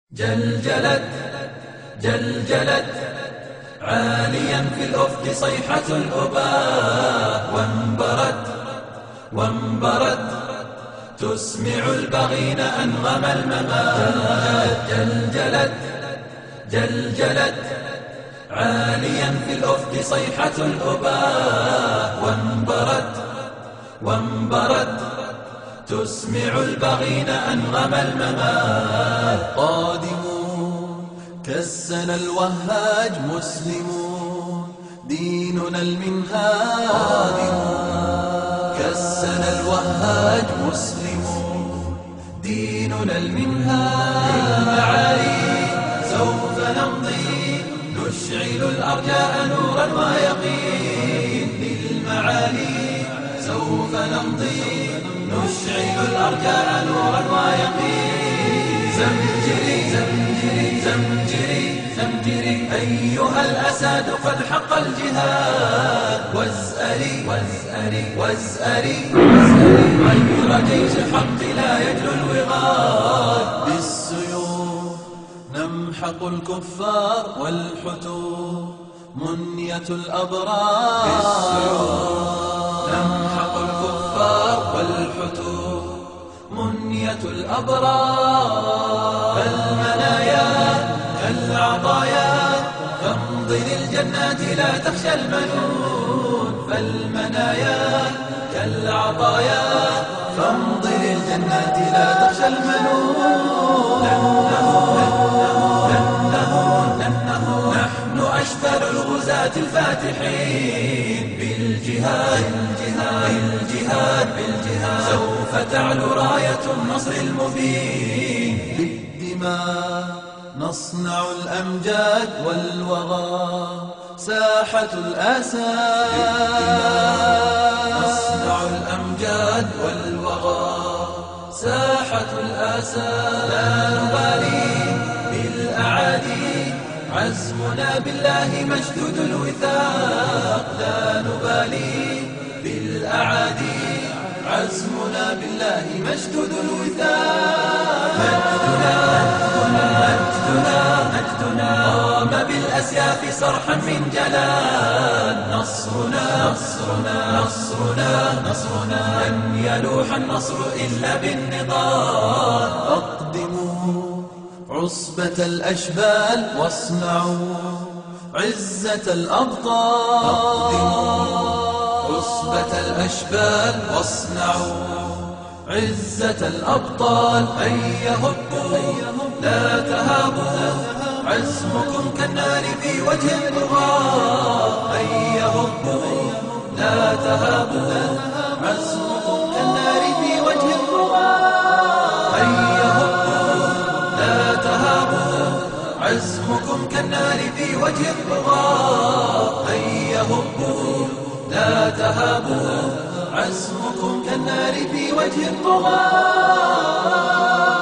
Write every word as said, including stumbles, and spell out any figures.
جلجلت جلجلت عاليا في الأفق صيحة الأباء وانبرت وانبرت تسمع البغين أنغم الممات. جلجلت جلجلت عاليا في الأفق صيحة الأباء وانبرت وانبرت تسمع البغين أنغم الممات. قادمون كالسنا الوهاج مسلمون ديننا المنهاج. قادمون كالسنا الوهاج مسلمون ديننا المنهاج. للمعالي سوف نمضي نشعل الأرجاء نورا ويقين. للمعالي سوف نمضي نشعل الأرجاء نورا ويقين. زمجري زمجري زمجري زمجري أيها الأساد قد حق الجهاد. وازأري وازأري وازأري غير جيش الحق لا يجلو الوغاد. بالسيوف نمحق الكفار والحتوف منية الأبرار. بالسيوف نمحق الكفار والحتوف منية الأبرار. فالمنايا كالعطايا فامضي للجنات لا تخشى المنون. فالمنايا كالعطايا فامضي للجنات لا تخشى المنون. لن نهون لن نهون نحن أشتر الغزاة الفاتحين. بالجهاد بالجهاد بالجهاد سوف تعلو راية النصر المبين. بالدماء نصنع الأمجاد والوغى ساحة الأسى. نصنع الأمجاد والوغى ساحة الأسى. لا نبالي بالأعادي عزمنا بالله مشدود الوثاق. لا نبالي بالأعادي عزمنا بالله مشدود الوثاق. مجدنا مجدنا مجدنا قام بالأسياف صرحا من جلال. نصرنا نصرنا نصرنا نصرنا لن يلوح النصر إلا بالنضال. أقدموا عصبة الأشبال واصنعوا عزة الأبطال. أقدموا عصبة الأشبال واصنعوا عزة الأبطال. هيا هبوا لا تهابوا عزمكم كالنار في وجه الطغاة. هيا هبوا لا تهابوا عزمكم كالنار في وجه الطغاة. هيا هبوا لا تهابوا عزمكم كالنار في وجه الطغاة. هيا هبوا لا تهابوا عزمكم كالنار في وجه الطغاة.